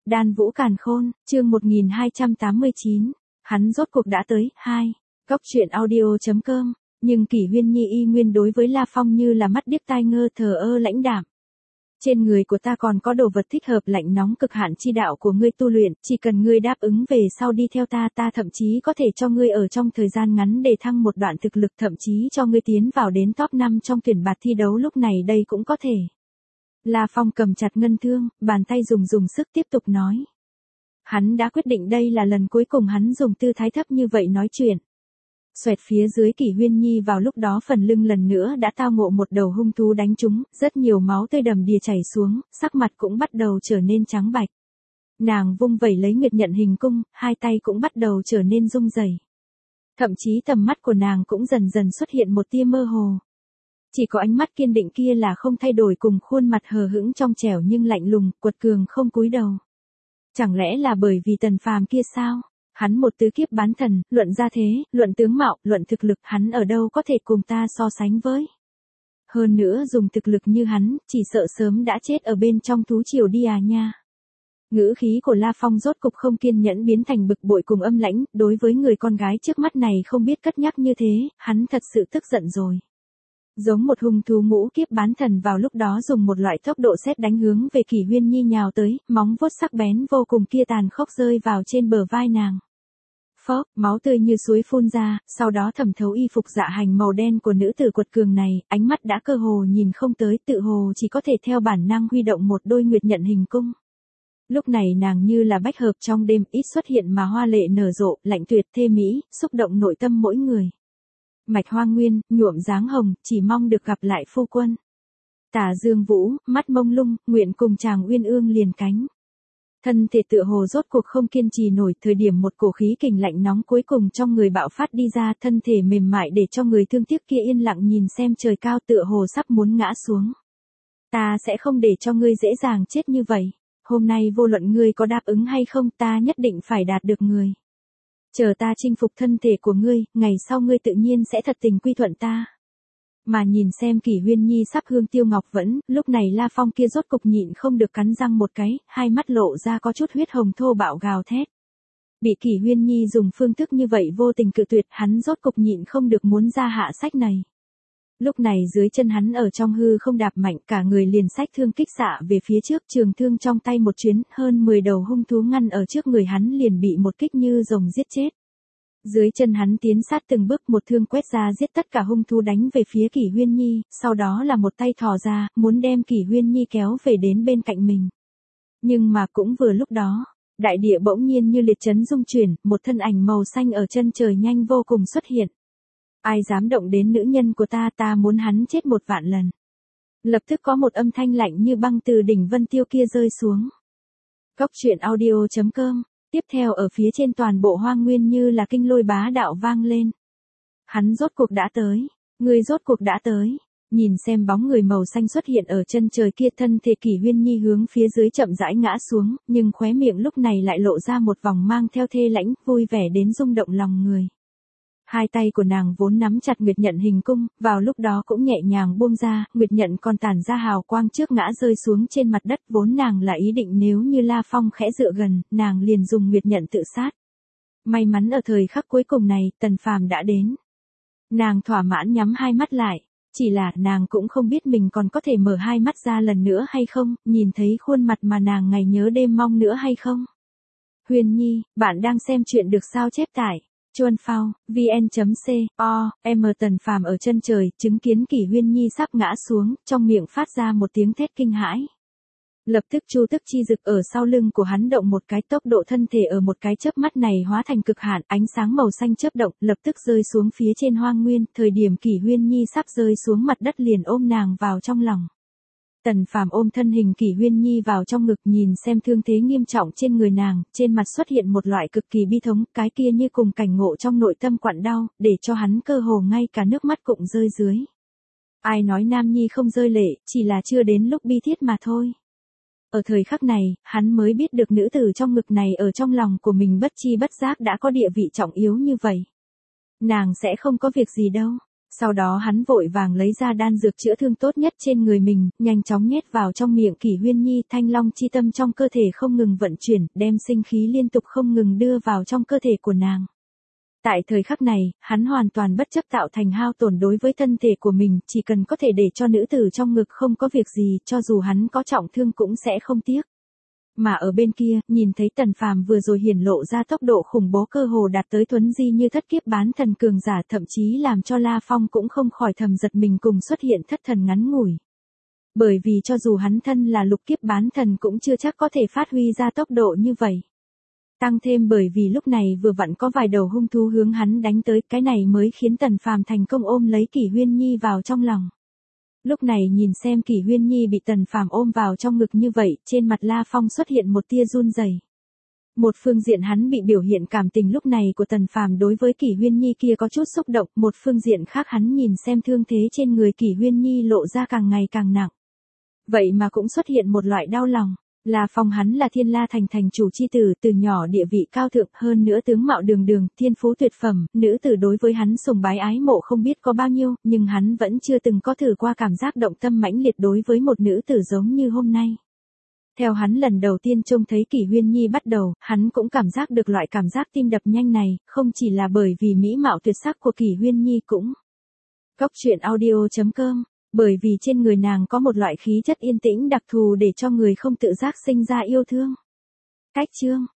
Đan Vũ Càn Khôn, chương 1289. Hắn rốt cuộc đã tới. 2. Góc truyện audio.com. Nhưng Kỷ Huyên Nhi y nguyên đối với La Phong như là mắt điếc tai ngơ, thờ ơ lãnh đạm. Trên người của ta còn có đồ vật thích hợp lạnh nóng cực hạn chi đạo của ngươi tu luyện, chỉ cần ngươi đáp ứng về sau đi theo ta, ta thậm chí có thể cho ngươi ở trong thời gian ngắn để thăng một đoạn thực lực, thậm chí cho ngươi tiến vào đến top 5 trong tuyển bạt thi đấu, lúc này đây cũng có thể. La Phong cầm chặt ngân thương, bàn tay dùng sức tiếp tục nói. Hắn đã quyết định đây là lần cuối cùng hắn dùng tư thái thấp như vậy nói chuyện. Xoẹt phía dưới Kỷ Huyên Nhi vào lúc đó phần lưng lần nữa đã tao ngộ một đầu hung thú đánh trúng, rất nhiều máu tươi đầm đìa chảy xuống, sắc mặt cũng bắt đầu trở nên trắng bạch. Nàng vung vẩy lấy Nguyệt Nhận Hình Cung, hai tay cũng bắt đầu trở nên rung rẩy. Thậm chí tầm mắt của nàng cũng dần dần xuất hiện một tia mơ hồ. Chỉ có ánh mắt kiên định kia là không thay đổi, cùng khuôn mặt hờ hững trong trẻo nhưng lạnh lùng, quật cường không cúi đầu. Chẳng lẽ là bởi vì Tần Phàm kia sao? Hắn một tứ kiếp bán thần, luận gia thế, luận tướng mạo, luận thực lực, hắn ở đâu có thể cùng ta so sánh với. Hơn nữa dùng thực lực như hắn, chỉ sợ sớm đã chết ở bên trong thú triều đi à nha. Ngữ khí của La Phong rốt cục không kiên nhẫn biến thành bực bội cùng âm lãnh, đối với người con gái trước mắt này không biết cất nhắc như thế, hắn thật sự tức giận rồi. Giống một hung thú ngũ kiếp bán thần vào lúc đó dùng một loại tốc độ sét đánh hướng về Kỷ Huyên Nhi nhào tới, móng vuốt sắc bén vô cùng kia tàn khốc rơi vào trên bờ vai nàng. Phốc, máu tươi như suối phun ra, sau đó thẩm thấu y phục dạ hành màu đen của nữ tử quật cường này, ánh mắt đã cơ hồ nhìn không tới, tự hồ chỉ có thể theo bản năng huy động một đôi Nguyệt Nhận Hình Cung. Lúc này nàng như là bách hợp trong đêm, ít xuất hiện mà hoa lệ nở rộ, lạnh tuyệt thê mỹ, xúc động nội tâm mỗi người. Mạch Hoa Nguyên, nhuộm dáng hồng, chỉ mong được gặp lại phu quân. Tả Dương Vũ, mắt mông lung, nguyện cùng chàng uyên ương liền cánh. Thân thể tựa hồ rốt cuộc không kiên trì nổi, thời điểm một cổ khí kình lạnh nóng cuối cùng trong người bạo phát đi ra, thân thể mềm mại để cho người thương tiếc kia yên lặng nhìn xem trời cao, tựa hồ sắp muốn ngã xuống. Ta sẽ không để cho ngươi dễ dàng chết như vậy. Hôm nay vô luận ngươi có đáp ứng hay không, ta nhất định phải đạt được người. Chờ ta chinh phục thân thể của ngươi, ngày sau ngươi tự nhiên sẽ thật tình quy thuận ta. Mà nhìn xem Kỷ Huyên Nhi sắp hương tiêu ngọc vẫn, lúc này La Phong kia rốt cục nhịn không được cắn răng một cái, hai mắt lộ ra có chút huyết hồng thô bạo gào thét. Bị Kỷ Huyên Nhi dùng phương thức như vậy vô tình cự tuyệt, hắn rốt cục nhịn không được muốn ra hạ sách này. Lúc này dưới chân hắn ở trong hư không đạp mạnh, cả người liền xách thương kích xạ về phía trước, trường thương trong tay một chuyến, hơn 10 đầu hung thú ngăn ở trước người hắn liền bị một kích như rồng giết chết. Dưới chân hắn tiến sát từng bước, một thương quét ra giết tất cả hung thú đánh về phía Kỷ Huyên Nhi, sau đó là một tay thò ra, muốn đem Kỷ Huyên Nhi kéo về đến bên cạnh mình. Nhưng mà cũng vừa lúc đó, đại địa bỗng nhiên như liệt chấn rung chuyển, một thân ảnh màu xanh ở chân trời nhanh vô cùng xuất hiện. Ai dám động đến nữ nhân của ta, ta muốn hắn chết 1.000.000 lần. Lập tức có một âm thanh lạnh như băng từ đỉnh Vân Tiêu kia rơi xuống. Góc truyện audio.com. Tiếp theo ở phía trên toàn bộ hoang nguyên như là kinh lôi bá đạo vang lên. Hắn rốt cuộc đã tới. Người rốt cuộc đã tới. Nhìn xem bóng người màu xanh xuất hiện ở chân trời kia, thân thể Kỷ Huyên Nhi hướng phía dưới chậm rãi ngã xuống, nhưng khóe miệng lúc này lại lộ ra một vòng mang theo thê lãnh, vui vẻ đến rung động lòng người. Hai tay của nàng vốn nắm chặt Nguyệt Nhận Hình Cung, vào lúc đó cũng nhẹ nhàng buông ra, Nguyệt Nhận còn tản ra hào quang trước ngã rơi xuống trên mặt đất, vốn nàng là ý định nếu như La Phong khẽ dựa gần, nàng liền dùng Nguyệt Nhận tự sát. May mắn ở thời khắc cuối cùng này, Tần Phàm đã đến. Nàng thỏa mãn nhắm hai mắt lại, chỉ là nàng cũng không biết mình còn có thể mở hai mắt ra lần nữa hay không, nhìn thấy khuôn mặt mà nàng ngày nhớ đêm mong nữa hay không. Huyền Nhi, bạn đang xem chuyện được sao chép tải. Chuan Phao, vn.co, Tần Phàm ở chân trời, chứng kiến Kỷ Huyên Nhi sắp ngã xuống, trong miệng phát ra một tiếng thét kinh hãi. Lập tức chu tức chi dực ở sau lưng của hắn động một cái, tốc độ thân thể ở một cái chớp mắt này hóa thành cực hạn, ánh sáng màu xanh chớp động, lập tức rơi xuống phía trên hoang nguyên, thời điểm Kỷ Huyên Nhi sắp rơi xuống mặt đất liền ôm nàng vào trong lòng. Tần Phàm ôm thân hình Kỷ Huyên Nhi vào trong ngực, nhìn xem thương thế nghiêm trọng trên người nàng, trên mặt xuất hiện một loại cực kỳ bi thống, cái kia như cùng cảnh ngộ trong nội tâm quặn đau, để cho hắn cơ hồ ngay cả nước mắt cũng rơi dưới. Ai nói nam nhi không rơi lệ, chỉ là chưa đến lúc bi thiết mà thôi. Ở thời khắc này, hắn mới biết được nữ tử trong ngực này ở trong lòng của mình bất chi bất giác đã có địa vị trọng yếu như vậy. Nàng sẽ không có việc gì đâu. Sau đó hắn vội vàng lấy ra đan dược chữa thương tốt nhất trên người mình, nhanh chóng nhét vào trong miệng Kỷ Huyên Nhi, thanh long chi tâm trong cơ thể không ngừng vận chuyển, đem sinh khí liên tục không ngừng đưa vào trong cơ thể của nàng. Tại thời khắc này, hắn hoàn toàn bất chấp tạo thành hao tổn đối với thân thể của mình, chỉ cần có thể để cho nữ tử trong ngực không có việc gì, cho dù hắn có trọng thương cũng sẽ không tiếc. Mà ở bên kia, nhìn thấy Tần Phàm vừa rồi hiển lộ ra tốc độ khủng bố cơ hồ đạt tới tuấn di như thất kiếp bán thần cường giả, thậm chí làm cho La Phong cũng không khỏi thầm giật mình cùng xuất hiện thất thần ngắn ngủi. Bởi vì cho dù hắn thân là lục kiếp bán thần cũng chưa chắc có thể phát huy ra tốc độ như vậy. Tăng thêm bởi vì lúc này vừa vặn có vài đầu hung thú hướng hắn đánh tới, cái này mới khiến Tần Phàm thành công ôm lấy Kỷ Huyên Nhi vào trong lòng. Lúc này nhìn xem Kỷ Huyên Nhi bị Tần Phàm ôm vào trong ngực như vậy, trên mặt La Phong xuất hiện một tia run rẩy. Một phương diện hắn bị biểu hiện cảm tình lúc này của Tần Phàm đối với Kỷ Huyên Nhi kia có chút xúc động, một phương diện khác hắn nhìn xem thương thế trên người Kỷ Huyên Nhi lộ ra càng ngày càng nặng. Vậy mà cũng xuất hiện một loại đau lòng. La Phong hắn là Thiên La Thành thành chủ chi tử, từ nhỏ địa vị cao thượng, hơn nữa tướng mạo đường đường, thiên phú tuyệt phẩm, nữ tử đối với hắn sùng bái ái mộ không biết có bao nhiêu, nhưng hắn vẫn chưa từng có thử qua cảm giác động tâm mãnh liệt đối với một nữ tử giống như hôm nay. Theo hắn lần đầu tiên trông thấy Kỷ Huyên Nhi bắt đầu, hắn cũng cảm giác được loại cảm giác tim đập nhanh này, không chỉ là bởi vì mỹ mạo tuyệt sắc của Kỷ Huyên Nhi cũng. Cốc.audio.com Bởi vì trên người nàng có một loại khí chất yên tĩnh đặc thù để cho người không tự giác sinh ra yêu thương. Cách chương